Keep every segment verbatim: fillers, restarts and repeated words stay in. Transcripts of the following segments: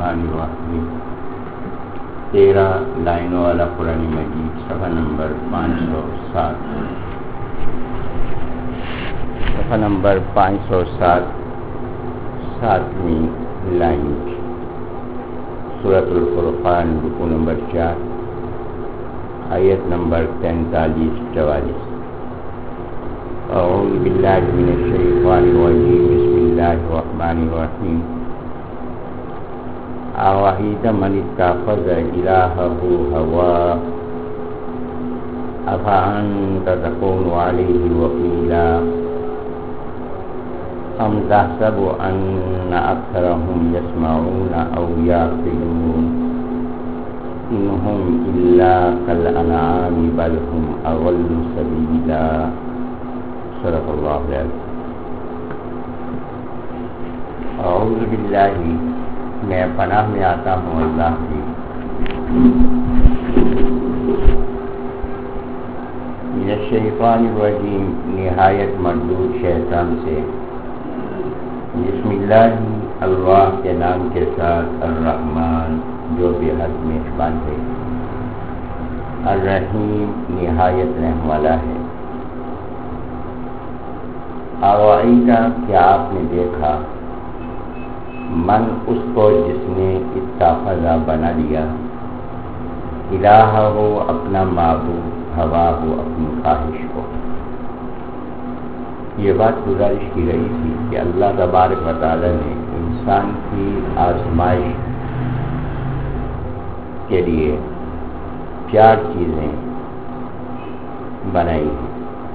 الرحمن الرحیم تیرہ لائنوں والا قرآن مجید صفحہ نمبر پانچ سو سات صفحہ نمبر پانچ سو سات ساتویں لائن سورۃ الفرقان رکوع نمبر چار آیت نمبر تینتالیس چوالیس اعوذ باللہ من الشیطان الرجیم بسم اللہ الرحمن الرحیم اَوَحِیدَ مَنِ اتَّخَذَ إِلَٰهَهُ هَوَاهُ أَفَأَنتَ تَكُونُ عَلَيْهِ وَكِيلًا أَمْ تَحْسَبُ أَنَّ أَكْثَرَهُمْ يَسْمَعُونَ أَوْ يَعْقِلُونَ إِنْ هُمْ إِلَّا كَالْأَنْعَامِ بَلْ هُمْ أَضَلُّ سَبِيلًا صدق اللہ العظیم۔ اعوذ باللہ، میں پناہ میں آتا ہوں اللہ کی من الشیطان الرجیم، نہایت مردود شیطان سے۔ بسم اللہ، اللہ کے نام کے ساتھ، الرحمن جو بے حد مہربان ہے، الرحیم نہایت رحم والا ہے۔ اَوَعِیدَ، کیا آپ نے دیکھا، من اس کو جس نے اتخذ بنا لیا، الہ ہو اپنا معبود، ہوا ہو اپنی خواہش کو۔ یہ بات گزارش کی گئی تھی کہ اللہ تبارک و تعالی نے انسان کی آزمائش کے لیے چار چیزیں بنائی ہیں۔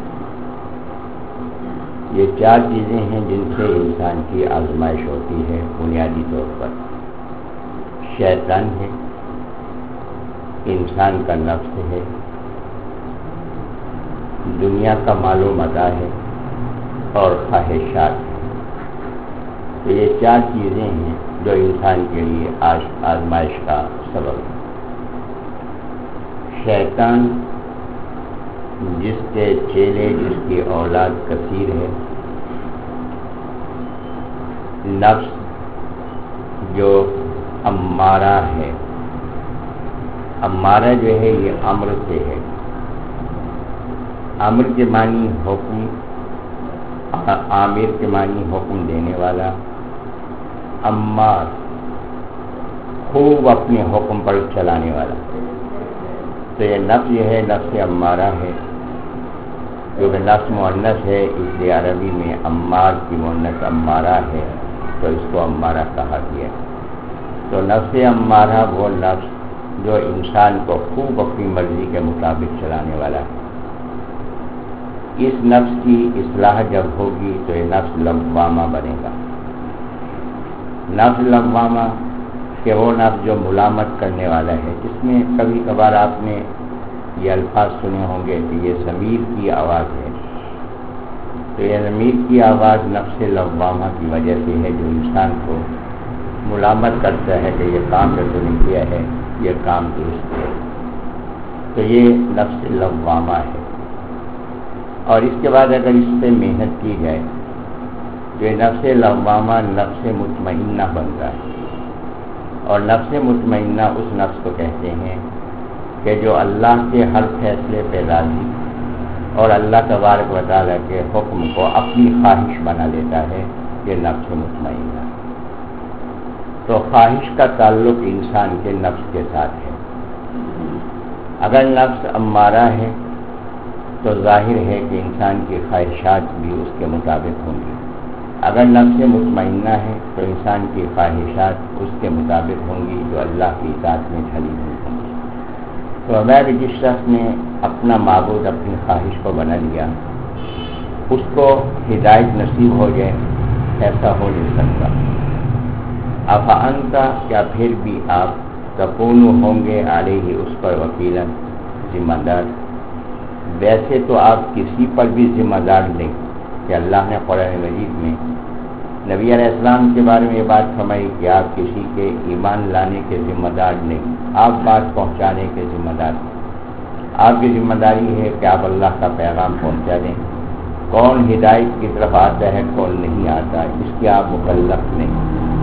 یہ چار چیزیں ہیں جن سے انسان کی آزمائش ہوتی ہے بنیادی طور پر۔ شیطان ہے، انسان کا نفس ہے، دنیا کا مال و متاع ہے اور خواہشات ہیں۔ تو یہ چار چیزیں ہیں جو انسان کے لیے آزمائش کا سبب ہے۔ شیطان جس کے چیلے، جس کی اولاد کثیر ہے، نفس جو امارہ ہے، امارہ جو ہے یہ امر سے ہے، امر کے معنی حکم، عامر کے معنی حکم دینے والا، امار خوب اپنے حکم پر چلانے والا۔ تو یہ نفس یہ ہے، نفس امارہ ہے، کیونکہ نفس مؤنث ہے اس لیے عربی میں امار کی مؤنث امارہ ہے، تو اس کو امارہ کہا گیا۔ تو نفس امارہ وہ نفس جو انسان کو خوب اپنی مرضی کے مطابق چلانے والا ہے۔ اس نفس کی اصلاح جب ہوگی تو یہ نفس لوامہ بنے گا۔ نفس لوامہ کہ وہ نفس جو ملامت کرنے والا ہے، جس میں کبھی کبھار آپ نے یہ الفاظ سنے ہوں گے کہ یہ ضمیر کی آواز ہے۔ تو یہ ضمیر کی آواز نفس لوامہ کی وجہ سے ہے، جو انسان کو ملامت کرتا ہے کہ یہ کام جو تم نے کیا ہے یہ کام درست ہے۔ تو یہ نفس لوامہ ہے۔ اور اس کے بعد اگر اس پہ محنت کی جائے تو یہ نفس لوامہ نفس مطمئنہ بنتا ہے۔ اور نفس مطمئنہ اس نفس کو کہتے ہیں کہ جو اللہ کے ہر فیصلے پہ راضی اور اللہ تبارک و تعالیٰ کے حکم کو اپنی خواہش بنا لیتا ہے، یہ نفس مطمئنہ۔ تو خواہش کا تعلق انسان کے نفس کے ساتھ ہے۔ اگر نفس امارہ ہے تو ظاہر ہے کہ انسان کی خواہشات بھی اس کے مطابق ہوں گی۔ اگر نفس مطمئنہ ہے تو انسان کی خواہشات اس کے مطابق ہوں گی جو اللہ کی اطاعت میں ڈھلی ہوئی ہوں گی۔ تو اگر جس شخص نے اپنا معبود اپنی خواہش کو بنا لیا، اس کو ہدایت نصیب ہو جائے، ایسا ہو نہیں سکتا۔ افانتا، کیا پھر بھی آپ تکون ہوں گے علیہ اس پر وکیلا، ذمہ دار۔ ویسے تو آپ کسی پر بھی ذمہ دار نہیں، کہ اللہ نے قرآن مجید میں نبی علیہ السلام کے بارے میں یہ بات فرمائی کہ آپ کسی کے ایمان لانے کے ذمہ دار نہیں، آپ بات پہنچانے کے ذمہ دار ہیں۔ آپ کی ذمہ داری ہے کہ آپ اللہ کا پیغام پہنچا دیں۔ کون ہدایت کی طرف آتا ہے، کون نہیں آتا، اس کے آپ مکلف نہیں۔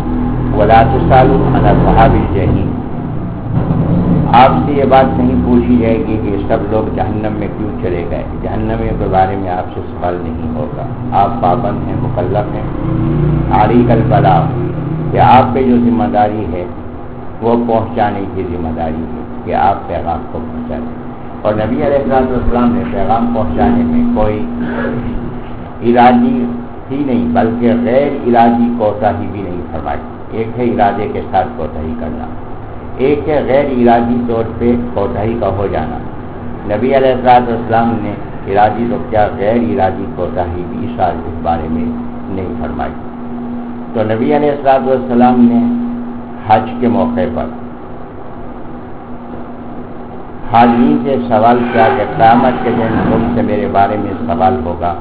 ولا تسألوا عن أصحاب الجحیم، آپ سے یہ بات نہیں پوچھی جائے گی کہ سب لوگ جہنم میں کیوں چلے گئے، جہنمیوں کے بارے میں آپ سے سوال نہیں ہوگا، آپ پابند ہیں، مکلف ہیں، علیک البلاغ، کہ آپ پہ جو ذمہ داری ہے وہ پہنچانے کی ذمہ داری ہے کہ آپ پیغام کو پہنچا دیں۔ اور نبی علیہ السلام نے پیغام پہنچانے میں کوئی ارادی ہی نہیں بلکہ غیر ارادی کوتاہی بھی نہیں فرمائی۔ ایک ہے ارادے کے ساتھ کوتاہی کرنا، ایک ہے غیر ارادی طور پہ کوتاہی کا ہو جانا۔ نبی علیہ السلام نے ارادی تو کیا غیر ارادی کوتاہی بھی اس بارے میں نہیں فرمائی۔ تو نبی علیہ السلام نے حج کے موقع پر حاضرین سے سوال کیا کہ قیامت کے دن تم سے میرے بارے میں سوال ہوگا،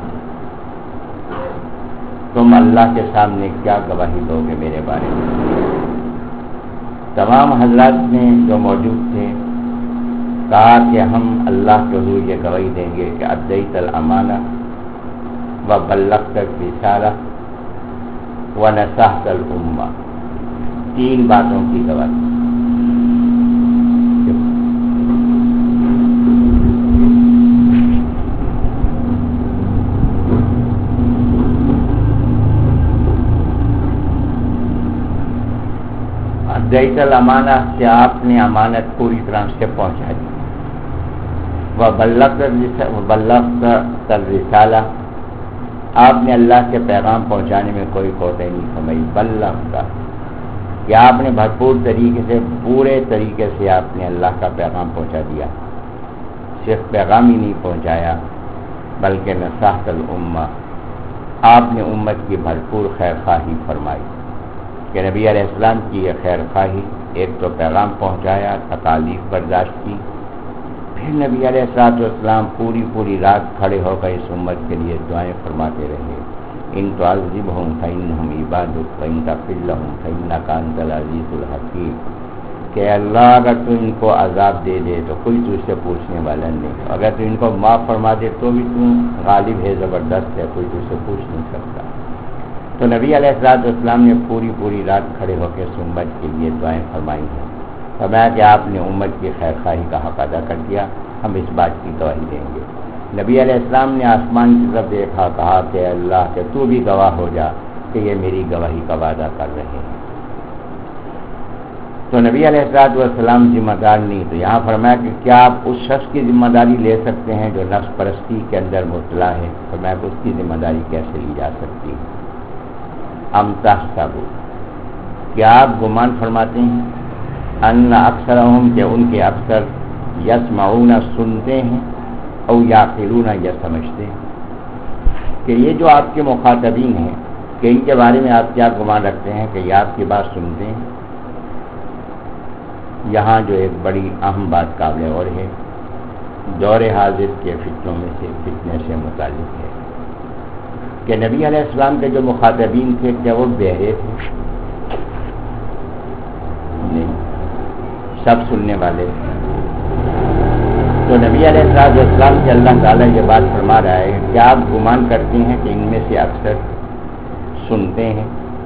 تم اللہ کے سامنے کیا گواہی دو گے میرے بارے میں؟ تمام حضرات نے جو موجود تھے کہا کہ ہم اللہ کے حضور یہ گواہی دیں گے کہ ادیت الامانہ و بلغت الرسالہ و نصحت الامہ، تین باتوں کی گواہی۔ ادیت الامانہ سے آپ نے امانت پوری طرح سے پہنچا دی، و بلغت الرسالہ، آپ نے اللہ کے پیغام پہنچانے میں کوئی کوتاہی نہیں فرمائی۔ بلغت کہ آپ نے بھرپور طریقے سے پورے طریقے سے آپ نے اللہ کا پیغام پہنچا دیا، صرف پیغام ہی نہیں پہنچایا بلکہ نصحت الامہ، آپ نے امت کی بھرپور خیر خواہی فرمائی کہ نبی علیہ السلام کی یہ خیر خواہی، ایک تو پیغام پہنچایا، تکالیف برداشت کی، پھر نبی علیہ السلام پوری پوری رات کھڑے ہو کر اس امت کے لیے دعائیں فرماتے رہے۔ ان تعذبہم فإنہم عبادک وإن تغفر لہم فإنک انت العزیز الحکیم، کہ اللہ اگر تو ان کو عذاب دے دے تو کوئی تجھ سے پوچھنے والا نہیں، اگر تو ان کو معاف فرما دے تو بھی تو غالب ہے، زبردست ہے، کوئی تجھ سے پوچھ نہیں سکتا۔ تو نبی علیہ السلام نے پوری پوری رات کھڑے ہو کے اس امت کے لیے دعائیں فرمائی ہیں۔ فرمایا کہ آپ نے امت کی خیر خواہی کا حق ادا کر دیا، ہم اس بات کی گواہی دیں گے۔ نبی علیہ السلام نے آسمان کی طرف دیکھا، کہا کہ اللہ کہ تو بھی گواہ ہو جا کہ یہ میری گواہی کا وعدہ کر رہے ہیں۔ تو نبی علیہ السلام ذمہ دار نہیں، تو یہاں فرمایا کہ کیا آپ اس شخص کی ذمہ داری لے سکتے ہیں جو نفس پرستی کے اندر مبتلا ہے؟ فرمایا کہ اس کی ذمہ داری کیسے لی جا سکتی ہے؟ ام تحسبوا، کیا آپ گمان فرماتے ہیں، ان اکثرہم کہ ان کے اکثر یسمعون سنتے ہیں، او یعقلون یا سمجھتے ہیں، کہ یہ جو آپ کے مخاطبین ہیں کہ ان کے بارے میں آپ کیا گمان رکھتے ہیں کہ یہ آپ کی بات سنتے ہیں؟ یہاں جو ایک بڑی اہم بات قابل غور ہے، دور حاضر کے فتنوں میں سے فتنے سے متعلق ہے کہ نبی علیہ السلام کے جو مخاطبین تھے کیا وہ بہرے تھے؟ نہیں، سب سننے والے تھے۔ تو نبی علیہ السلام سے اللہ تعالیٰ یہ بات فرما رہا ہے کہ آپ گمان کرتے ہیں کہ ان میں سے اکثر سنتے ہیں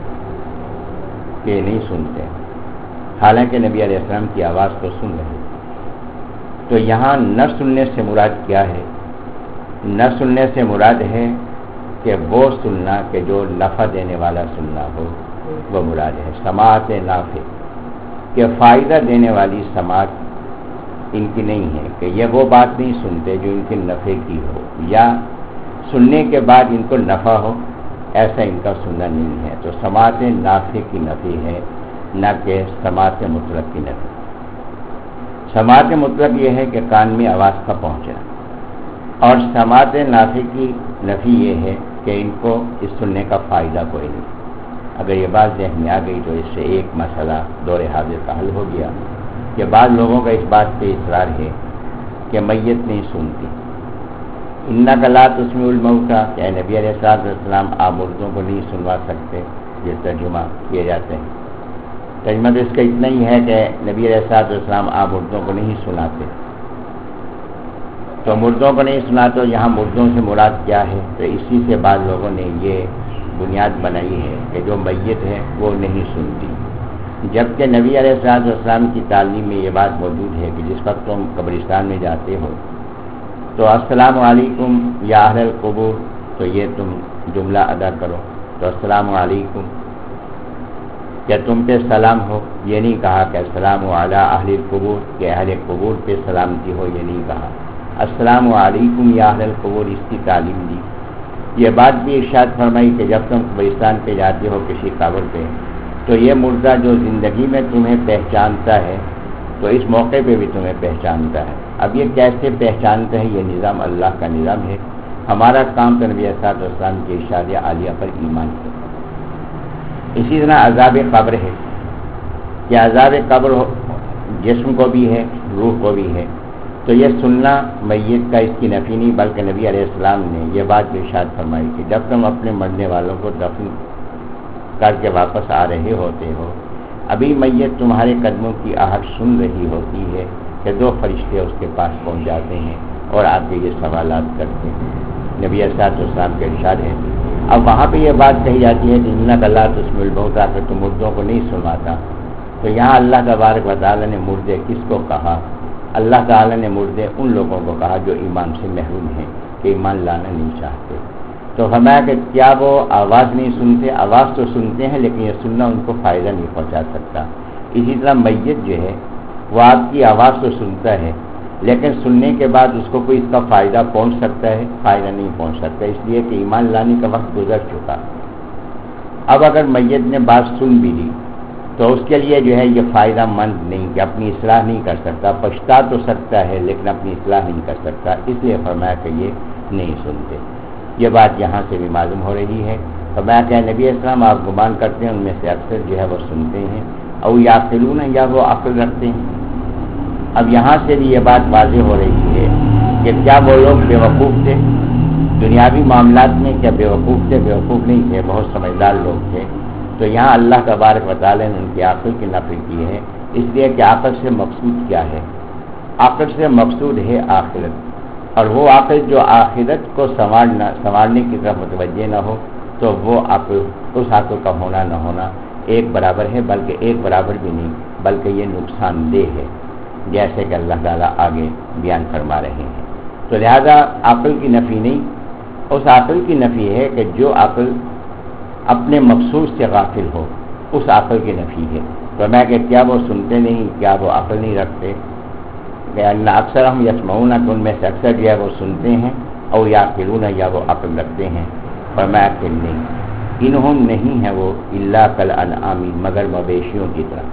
کہ نہیں سنتے ہیں، حالانکہ نبی علیہ السلام کی آواز تو سن رہے ہیں۔ تو یہاں نہ سننے سے مراد کیا ہے؟ نہ سننے سے مراد ہے کہ وہ سننا کہ جو نفع دینے والا سننا ہو، وہ مراد ہے۔ سماعت نافع، کہ فائدہ دینے والی سماعت ان کی نہیں ہے، کہ یہ وہ بات نہیں سنتے جو ان کے نفع کی ہو، یا سننے کے بعد ان کو نفع ہو، ایسا ان کا سننا نہیں ہے۔ تو سماعت نافع کی نفی ہے، نہ کہ سماعت مطلق کی نفی۔ سماعت مطلق یہ ہے کہ کان میں آواز کا پہنچنا، اور سماعت نافع کی نفی یہ ہے کہ ان کو اس سننے کا فائدہ کوئی نہیں۔ اگر یہ بات ذہن میں آ گئی تو اس سے ایک مسئلہ دور حاضر کا حل ہو گیا کہ بعض لوگوں کا اس بات پہ اصرار ہے کہ میت نہیں سنتی۔ انک لا تسمع الموتى، کہ نبی علیہ السلام آپ مردوں کو نہیں سنوا سکتے، یہ ترجمہ کیے جاتے ہیں۔ ترجمہ تو اس کا اتنا ہی ہے کہ نبی علیہ السلام آپ مردوں کو نہیں سناتے، تو مردوں کو نہیں سنا تو یہاں مردوں سے مراد کیا ہے؟ تو اسی سے بعض لوگوں نے یہ بنیاد بنائی ہے کہ جو میت ہے وہ نہیں سنتی، جبکہ نبی علیہ الصلوۃ والسلام کی تعلیم میں یہ بات موجود ہے کہ جس وقت تم قبرستان میں جاتے ہو تو السلام علیکم یا اہل القبور، تو یہ تم جملہ ادا کرو، تو السلام علیکم، کیا تم پہ سلام ہو، یہ نہیں کہا کہ السلام علی اہل القبور، کہ اہل قبور پہ سلامتی ہو، یہ نہیں کہا، السلام علیکم یا اہل القبور، اس کی تعلیم دی۔ یہ بات بھی ارشاد فرمائی کہ جب تم قبرستان پہ جاتے ہو کسی قبر پہ، تو یہ مردہ جو زندگی میں تمہیں پہچانتا ہے تو اس موقع پہ بھی تمہیں پہچانتا ہے۔ اب یہ کیسے پہچانتا ہے؟ یہ نظام اللہ کا نظام ہے۔ ہمارا کام تو نبی صلی اللہ علیہ وسلم کے ارشاد عالیہ پر ایمان ہے۔ اسی طرح عذاب قبر ہے کہ عذاب قبر جسم کو بھی ہے، روح کو بھی ہے، تو یہ سننا میت کا اس کی نفی نہیں، بلکہ نبی علیہ السلام نے یہ بات ارشاد فرمائی کہ جب تم اپنے مرنے والوں کو دفن کر کے واپس آ رہے ہوتے ہو، ابھی میت تمہارے قدموں کی آہٹ سن رہی ہوتی ہے کہ دو فرشتے اس کے پاس پہنچ جاتے ہیں اور آپ کے یہ سوالات کرتے ہیں۔ نبی صلی اللہ علیہ وسلم کے ارشاد ہے۔ اب وہاں پہ یہ بات کہی جاتی ہے کہ انک لا تسمع الموتیٰ، کہ تم مردوں کو نہیں سنواتا، تو یہاں اللہ تبارک و تعالیٰ نے مردے کس کو کہا؟ اللہ تعالیٰ نے مردے ان لوگوں کو کہا جو ایمان سے محروم ہیں، کہ ایمان لانا نہیں چاہتے۔ تو فرمایا کہ کیا وہ آواز نہیں سنتے؟ آواز تو سنتے ہیں، لیکن یہ سننا ان کو فائدہ نہیں پہنچا سکتا۔ اسی طرح میت جو ہے وہ آپ کی آواز تو سنتا ہے، لیکن سننے کے بعد اس کو کوئی اس کا فائدہ پہنچ سکتا ہے؟ فائدہ نہیں پہنچ سکتا، اس لیے کہ ایمان لانے کا وقت گزر چکا۔ اب اگر میت نے بات سن بھی لی تو اس کے لیے جو ہے یہ فائدہ مند نہیں، کہ اپنی اصلاح نہیں کر سکتا، پچھتا تو سکتا ہے لیکن اپنی اصلاح نہیں کر سکتا، اس لیے فرمایا کہ یہ نہیں سنتے۔ یہ بات یہاں سے بھی معلوم ہو رہی ہے۔ فرمایا کہ نبی اسلام آپ گمان کرتے ہیں ان میں سے اکثر جو ہے وہ سنتے ہیں، اور یعقلون، یا وہ عقل رکھتے ہیں۔ اب یہاں سے بھی یہ بات واضح ہو رہی ہے کہ کیا وہ لوگ بے وقوف تھے دنیاوی معاملات میں؟ کیا بے وقوف تھے؟ بے وقوف نہیں تھے، بہت سمجھدار لوگ تھے۔ تو یہاں اللہ تبارک و تعالیٰ نے ان کی عقل کی نفی کی ہے، اس لیے کہ عقل سے مقصود کیا ہے؟ عقل سے مقصود ہے آخرت، اور وہ عقل جو آخرت کو سنوارنا سنوارنے کی طرف متوجہ نہ ہو، تو وہ عقل، اس عقل کا ہونا نہ ہونا ایک برابر ہے، بلکہ ایک برابر بھی نہیں، بلکہ یہ نقصان دہ ہے، جیسے کہ اللہ تعالیٰ آگے بیان فرما رہے ہیں۔ تو لہذا عقل کی نفی نہیں، اس عقل کی نفی ہے کہ جو عقل اپنے مقصود سے غافل ہو، اس عقل کی نفی ہے۔ تو میں کہ کیا وہ سنتے نہیں؟ کیا وہ عقل نہیں رکھتے؟ کہ اللہ اکثر ہم یسمعون، کہ ان میں سے اکثر جو ہے وہ سنتے ہیں، اور یعقلون، یا وہ عقل رکھتے ہیں۔ پر میں کہ نہیں، انہم نہیں ہے وہ الا کالانعام، مگر مویشیوں کی طرح۔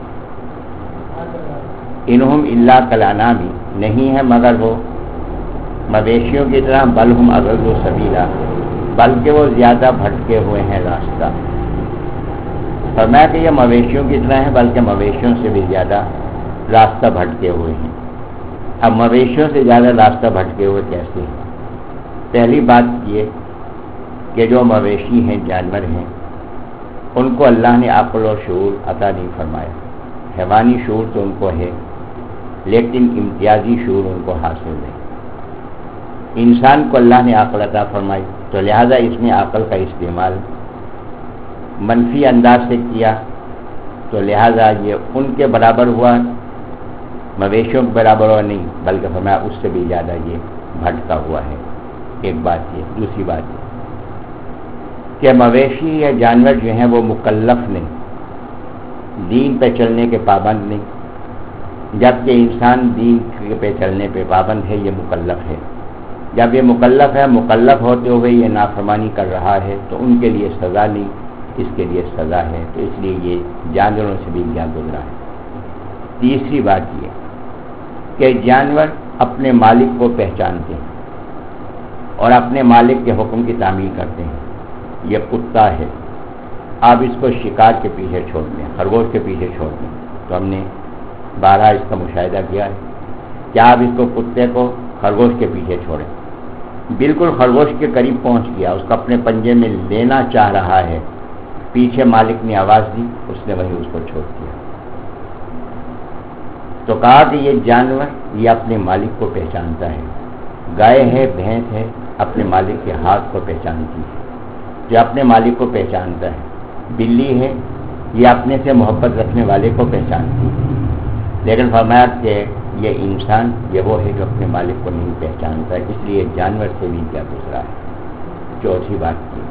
انہم الا کالانعام، نہیں ہے مگر وہ مویشیوں کی طرح، بل ہم اضل سبیلا، بلکہ وہ زیادہ بھٹکے ہوئے ہیں راستہ۔ فرمایا کہ یہ مویشیوں کی طرح ہے، بلکہ مویشیوں سے بھی زیادہ راستہ بھٹکے ہوئے ہیں۔ اب مویشیوں سے زیادہ راستہ بھٹکے ہوئے کیسے ہیں؟ پہلی بات یہ کہ جو مویشی ہیں، جانور ہیں، ان کو اللہ نے عقل و شعور عطا نہیں فرمایا۔ حیوانی شعور تو ان کو ہے، لیکن امتیازی شعور ان کو حاصل ہے۔ انسان کو اللہ نے عقل عطا فرمائی، تو لہذا اس میں عقل کا استعمال منفی انداز سے کیا، تو لہذا یہ ان کے برابر ہوا، مویشیوں کے برابر ہوا نہیں، بلکہ فرمایا اس سے بھی زیادہ یہ بھٹکا ہوا ہے۔ ایک بات یہ۔ دوسری بات یہ کہ مویشی یا جانور جو ہیں وہ مکلف نہیں، دین پہ چلنے کے پابند نہیں، جبکہ انسان دین پہ چلنے پہ پابند ہے، یہ مکلف ہے۔ جب یہ مکلف ہے، مکلف ہوتے ہوئے یہ نافرمانی کر رہا ہے، تو ان کے لیے سزا نہیں، اس کے لیے سزا ہے، تو اس لیے یہ جانوروں سے بھی کیا گزرا ہے۔ تیسری بات یہ کہ جانور اپنے مالک کو پہچانتے ہیں اور اپنے مالک کے حکم کی تعمیل کرتے ہیں۔ یہ کتا ہے، آپ اس کو شکار کے پیچھے چھوڑ دیں، خرگوش کے پیچھے چھوڑ دیں، تو ہم نے بارہ اس کا مشاہدہ کیا ہے کہ آپ اس کو کتے کو خرگوش کے پیچھے چھوڑیں، بالکل خرگوش کے قریب پہنچ گیا، اس کو اپنے پنجے میں لینا چاہ رہا ہے، پیچھے مالک نے آواز دی، اس نے وہی اس کو چھوڑ دیا۔ تو کہا کہ یہ جانور یہ اپنے مالک کو پہچانتا ہے، گائے ہے، بھینس ہے، اپنے مالک کے ہاتھ کو پہچانتی ہے، جو اپنے مالک کو پہچانتا ہے۔ بلی ہے یہ اپنے سے محبت رکھنے والے کو پہچانتی ہے، لیکن فرمایا کہ یہ انسان یہ وہ ہے جو اپنے مالک کو نہیں پہچانتا ہے، اس لیے جانور سے بھی کیا گزرا ہے۔ چوتھی بات کی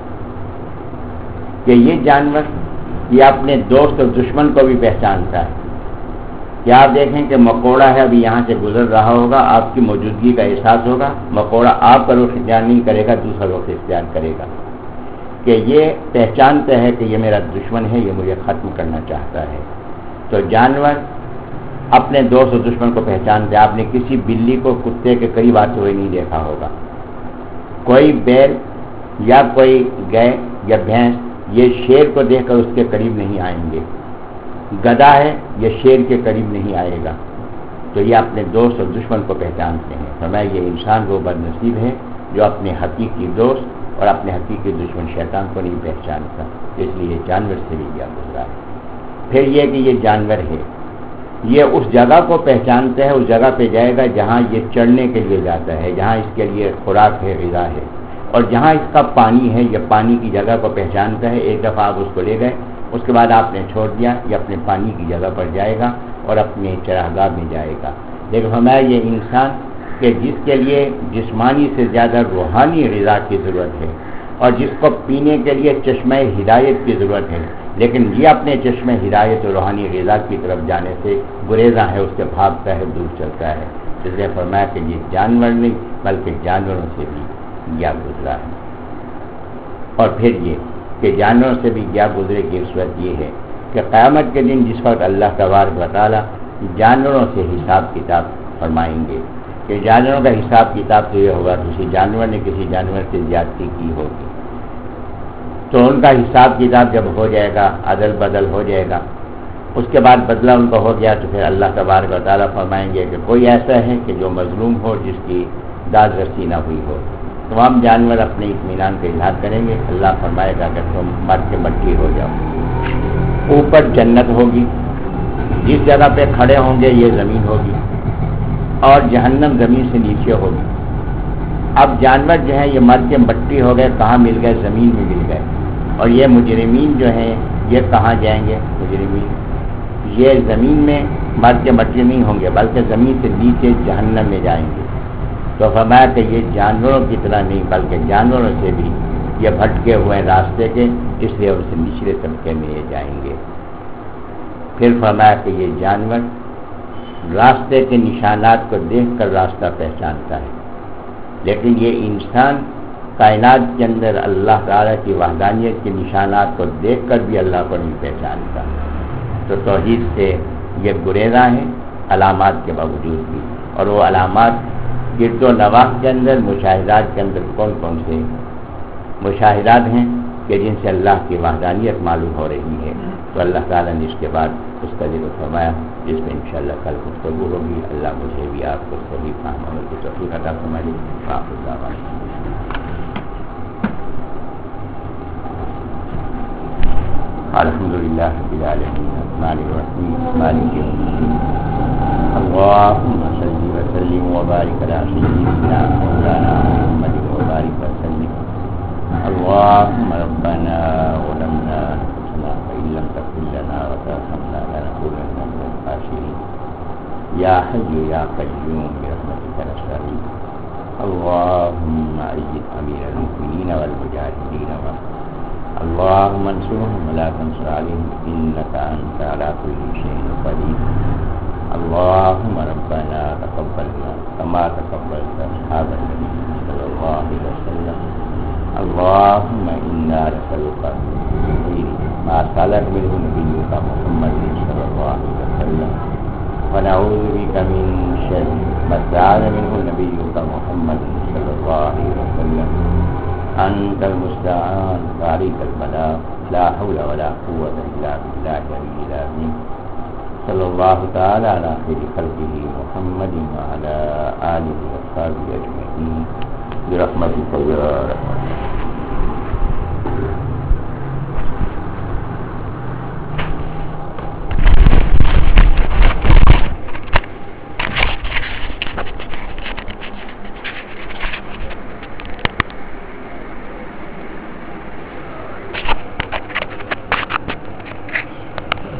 کہ یہ جانور یہ اپنے دوست اور دشمن کو بھی پہچانتا ہے۔ کیا آپ دیکھیں کہ مکوڑا ہے ابھی یہاں سے گزر رہا ہوگا، آپ کی موجودگی کا احساس ہوگا، مکوڑا آپ کا رخ اختیار نہیں کرے گا، دوسرا رخ اختیار کرے گا، کہ یہ پہچانتا ہے کہ یہ میرا دشمن ہے، یہ مجھے ختم کرنا چاہتا ہے۔ تو جانور اپنے دوست اور دشمن کو پہچانتے ہیں۔ آپ نے کسی بلی کو کتے کے قریب آتے ہوئے نہیں دیکھا ہوگا۔ کوئی بیل یا کوئی گائے یا بھینس یہ شیر کو دیکھ کر اس کے قریب نہیں آئیں گے، گدھا ہے یہ شیر کے قریب نہیں آئے گا۔ تو یہ اپنے دوست اور دشمن کو پہچانتے ہیں۔ فرمایا یہ انسان وہ بد نصیب ہے جو اپنے حقیقی دوست اور اپنے حقیقی دشمن شیطان کو نہیں پہچانتا، اس لیے جانور سے بھی کیا گزرا ہے۔ پھر یہ کہ یہ جانور ہے، یہ اس جگہ کو پہچانتا ہے، اس جگہ پہ جائے گا جہاں یہ چڑھنے کے لیے جاتا ہے، جہاں اس کے لیے خوراک ہے، غذا ہے، اور جہاں اس کا پانی ہے یہ پانی کی جگہ کو پہچانتا ہے۔ ایک دفعہ آپ اس کو لے گئے، اس کے بعد آپ نے چھوڑ دیا، یہ اپنے پانی کی جگہ پر جائے گا اور اپنے چراگاہ میں جائے گا۔ لیکن ہمارا یہ انسان کہ جس کے لیے جسمانی سے زیادہ روحانی غذا کی ضرورت ہے اور جس کو پینے کے لیے چشمہ ہدایت کی ضرورت ہے، لیکن یہ اپنے چشمہ ہدایت اور روحانی غذا کی طرف جانے سے گریزاں ہے، اس سے بھاگتا ہے، دور چلتا ہے۔ اس لیے فرمایا کہ یہ جانور نہیں بلکہ جانوروں سے بھی گیا گزرا ہے۔ اور پھر یہ کہ جانوروں سے بھی گیا گزرے کی صورت یہ ہے کہ قیامت کے دن جس وقت اللہ تبارک و تعالیٰ جانوروں سے حساب کتاب فرمائیں گے کہ جانوروں کا حساب کتاب تو یہ ہوگا کسی جانور نے کسی جانور سے زیادتی کی ہوگی، تو ان کا حساب کتاب جب ہو جائے گا، عدل بدل ہو جائے گا، اس کے بعد بدلہ ان کا ہو گیا تو پھر اللہ تبارک و تعالیٰ فرمائیں گے کہ کوئی ایسا ہے کہ جو مظلوم ہو، جس کی داد رسی نہ ہوئی ہو۔ تمام جانور اپنے اطمینان کا اظہار کریں گے، اللہ فرمائے گا کہ تم مر کے مٹی ہو جاؤ۔ اوپر جنت ہوگی، جس جگہ پہ کھڑے ہوں گے یہ زمین ہوگی، اور جہنم زمین سے نیچے ہوگی۔ اب جانور جو ہیں یہ مر کے مٹی ہو گئے، کہاں مل گئے؟ زمین میں مل گئے۔ اور یہ مجرمین جو ہیں یہ کہاں جائیں گے؟ مجرمین یہ زمین میں مر کے مٹی نہیں ہوں گے بلکہ زمین سے نیچے جہنم میں جائیں گے۔ تو فرمایا کہ یہ جانوروں کی طرح نہیں بلکہ جانوروں سے بھی یہ بھٹکے ہوئے راستے کے، اس لیے ان سے نچلے طبقے میں یہ جائیں گے۔ پھر فرمایا کہ یہ جانور راستے کے نشانات کو دیکھ کر راستہ پہچانتا ہے، لیکن یہ انسان کائنات کے اندر اللہ تعالیٰ کی وحدانیت کے نشانات کو دیکھ کر بھی اللہ کو نہیں پہچانتا۔ تو توحید سے یہ گریزاں ہیں علامات کے باوجود بھی، اور وہ علامات گرد و نواح کے اندر مشاہدات کے اندر کون کون سے مشاہدات ہیں کہ جن سے اللہ کی وحدانیت معلوم ہو رہی ہے۔ تو اللہ تعالیٰ نے اس کے بعد اس کا ذکر فرمایا جس میں انشاءاللہ کل گفتگو ہوگی۔ اللہ مجھے بھی آپ کو صحیح فہم عمل کی توفیق عطا فرمائے۔ الحمدللہ رب العالمین الرحمن الرحیم مالک یوم الدین اللہم صل وسلم وبارک علی سیدنا مولانا محمد وبارک وسلم اللہم ربنا ظلمنا انفسنا وإن لم تغفر لنا وترحمنا لنكونن من الخاسرين یا حی یا قیوم برحمتک نستغیث اللہم أيد امیر المؤمنین والمجاہدین اللهم انصرهم ولا تنصر عليهم إنك أنت على كل شيء قدير اللهم ربنا تقبلنا كما تقبلت أصحاب النبي صلى الله عليه وسلم اللهم إنا نسألك خير ما سألك منه نبيك محمد صلى الله عليه وسلم ونعوذ بك من شر ما استعاذ منه نبيك محمد صلى الله عليه وسلم أنت المستعان وعليك البلاغ لا حول ولا قوة إلا بالله العلي العظيم صلى الله تعالى على خير خلقه محمد وعلى آله وصحبه أجمعين برحمتك يا رب.